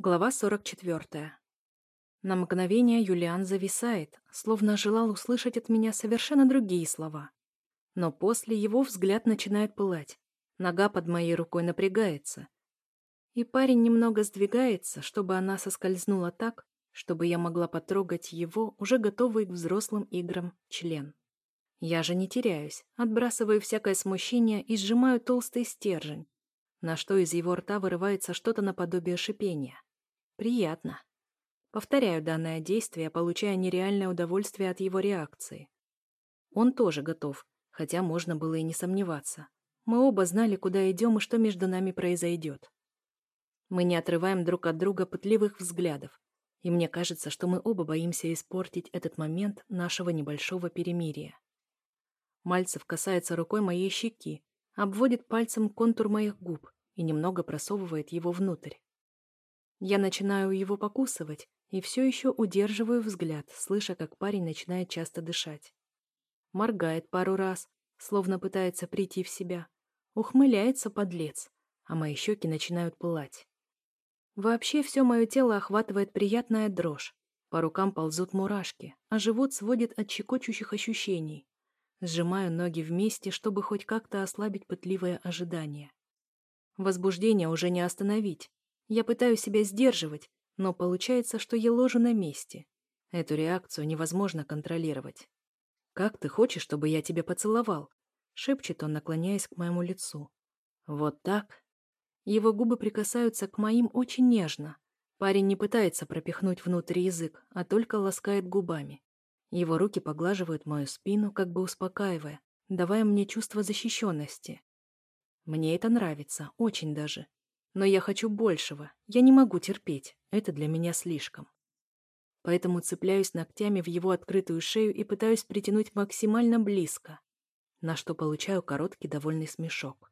Глава 44. На мгновение Юлиан зависает, словно желал услышать от меня совершенно другие слова. Но после его взгляд начинает пылать. Нога под моей рукой напрягается. И парень немного сдвигается, чтобы она соскользнула так, чтобы я могла потрогать его, уже готовый к взрослым играм, член. Я же не теряюсь, отбрасываю всякое смущение и сжимаю толстый стержень, на что из его рта вырывается что-то наподобие шипения. Приятно. Повторяю данное действие, получая нереальное удовольствие от его реакции. Он тоже готов, хотя можно было и не сомневаться. Мы оба знали, куда идем и что между нами произойдет. Мы не отрываем друг от друга пытливых взглядов, и мне кажется, что мы оба боимся испортить этот момент нашего небольшого перемирия. Мальцев касается рукой моей щеки, обводит пальцем контур моих губ и немного просовывает его внутрь. Я начинаю его покусывать и все еще удерживаю взгляд, слыша, как парень начинает часто дышать. Моргает пару раз, словно пытается прийти в себя. Ухмыляется подлец, а мои щеки начинают пылать. Вообще все мое тело охватывает приятная дрожь. По рукам ползут мурашки, а живот сводит от щекочущих ощущений. Сжимаю ноги вместе, чтобы хоть как-то ослабить пытливое ожидание. Возбуждение уже не остановить. Я пытаюсь себя сдерживать, но получается, что я ложу на месте. Эту реакцию невозможно контролировать. «Как ты хочешь, чтобы я тебя поцеловал?» — шепчет он, наклоняясь к моему лицу. «Вот так?» Его губы прикасаются к моим очень нежно. Парень не пытается пропихнуть внутрь язык, а только ласкает губами. Его руки поглаживают мою спину, как бы успокаивая, давая мне чувство защищенности. Мне это нравится, очень даже. Но я хочу большего, я не могу терпеть, это для меня слишком. Поэтому цепляюсь ногтями в его открытую шею и пытаюсь притянуть максимально близко, на что получаю короткий довольный смешок.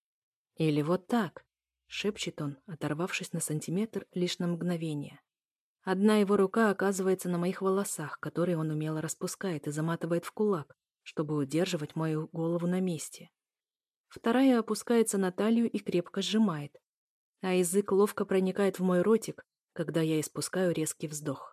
«Или вот так», — шепчет он, оторвавшись на сантиметр лишь на мгновение. Одна его рука оказывается на моих волосах, которые он умело распускает и заматывает в кулак, чтобы удерживать мою голову на месте. Вторая опускается на талию и крепко сжимает, а язык ловко проникает в мой ротик, когда я испускаю резкий вздох.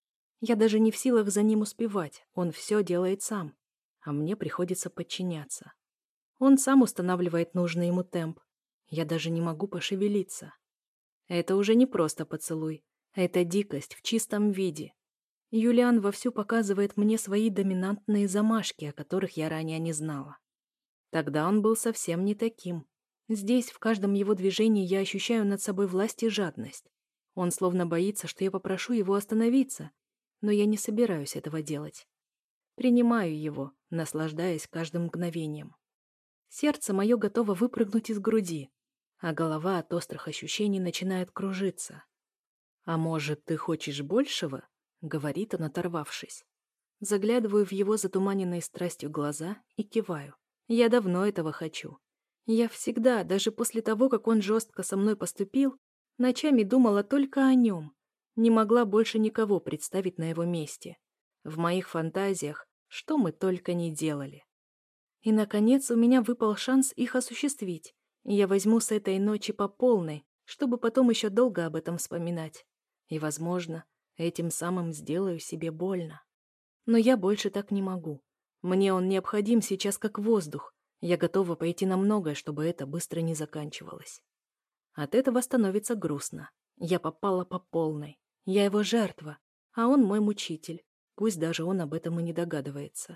Я даже не в силах за ним успевать, он все делает сам, а мне приходится подчиняться. Он сам устанавливает нужный ему темп, я даже не могу пошевелиться. Это уже не просто поцелуй, это дикость в чистом виде. Юлиан вовсю показывает мне свои доминантные замашки, о которых я ранее не знала. Тогда он был совсем не таким. Здесь, в каждом его движении, я ощущаю над собой власть и жадность. Он словно боится, что я попрошу его остановиться, но я не собираюсь этого делать. Принимаю его, наслаждаясь каждым мгновением. Сердце мое готово выпрыгнуть из груди, а голова от острых ощущений начинает кружиться. «А может, ты хочешь большего?» — говорит он, оторвавшись. Заглядываю в его затуманенные страстью глаза и киваю. Я давно этого хочу. Я всегда, даже после того, как он жестко со мной поступил, ночами думала только о нем. Не могла больше никого представить на его месте. В моих фантазиях, что мы только не делали. И, наконец, у меня выпал шанс их осуществить, и я возьму с этой ночи по полной, чтобы потом еще долго об этом вспоминать. И, возможно, этим самым сделаю себе больно. Но я больше так не могу. Мне он необходим сейчас как воздух. Я готова пойти на многое, чтобы это быстро не заканчивалось. От этого становится грустно. Я попала по полной. Я его жертва, а он мой мучитель. Пусть даже он об этом и не догадывается.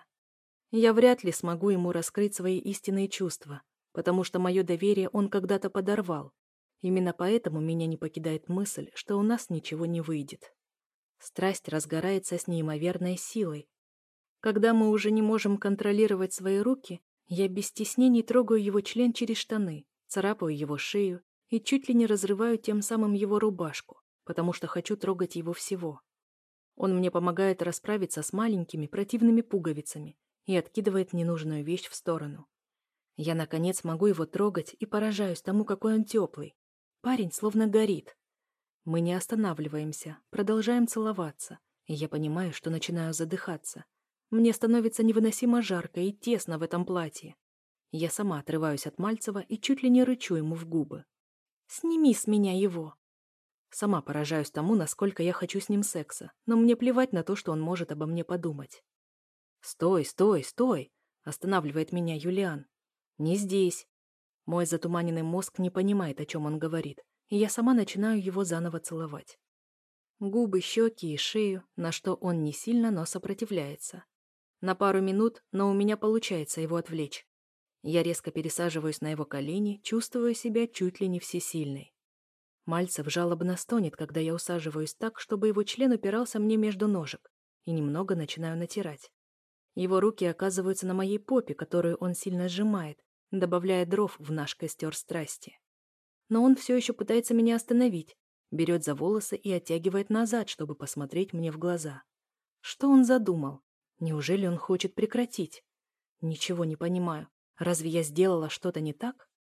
Я вряд ли смогу ему раскрыть свои истинные чувства, потому что мое доверие он когда-то подорвал. Именно поэтому меня не покидает мысль, что у нас ничего не выйдет. Страсть разгорается с неимоверной силой. Когда мы уже не можем контролировать свои руки, я без стеснений трогаю его член через штаны, царапаю его шею и чуть ли не разрываю тем самым его рубашку, потому что хочу трогать его всего. Он мне помогает расправиться с маленькими противными пуговицами и откидывает ненужную вещь в сторону. Я, наконец, могу его трогать и поражаюсь тому, какой он теплый. Парень словно горит. Мы не останавливаемся, продолжаем целоваться, и я понимаю, что начинаю задыхаться. Мне становится невыносимо жарко и тесно в этом платье. Я сама отрываюсь от Мальцева и чуть ли не рычу ему в губы. «Сними с меня его!» Сама поражаюсь тому, насколько я хочу с ним секса, но мне плевать на то, что он может обо мне подумать. «Стой, стой, стой!» – останавливает меня Юлиан. «Не здесь!» Мой затуманенный мозг не понимает, о чем он говорит, и я сама начинаю его заново целовать. Губы, щеки и шею, на что он не сильно, но сопротивляется. На пару минут, но у меня получается его отвлечь. Я резко пересаживаюсь на его колени, чувствую себя чуть ли не всесильной. Мальцев жалобно стонет, когда я усаживаюсь так, чтобы его член упирался мне между ножек, и немного начинаю натирать. Его руки оказываются на моей попе, которую он сильно сжимает, добавляя дров в наш костер страсти. Но он все еще пытается меня остановить, берет за волосы и оттягивает назад, чтобы посмотреть мне в глаза. Что он задумал? Неужели он хочет прекратить? Ничего не понимаю. Разве я сделала что-то не так?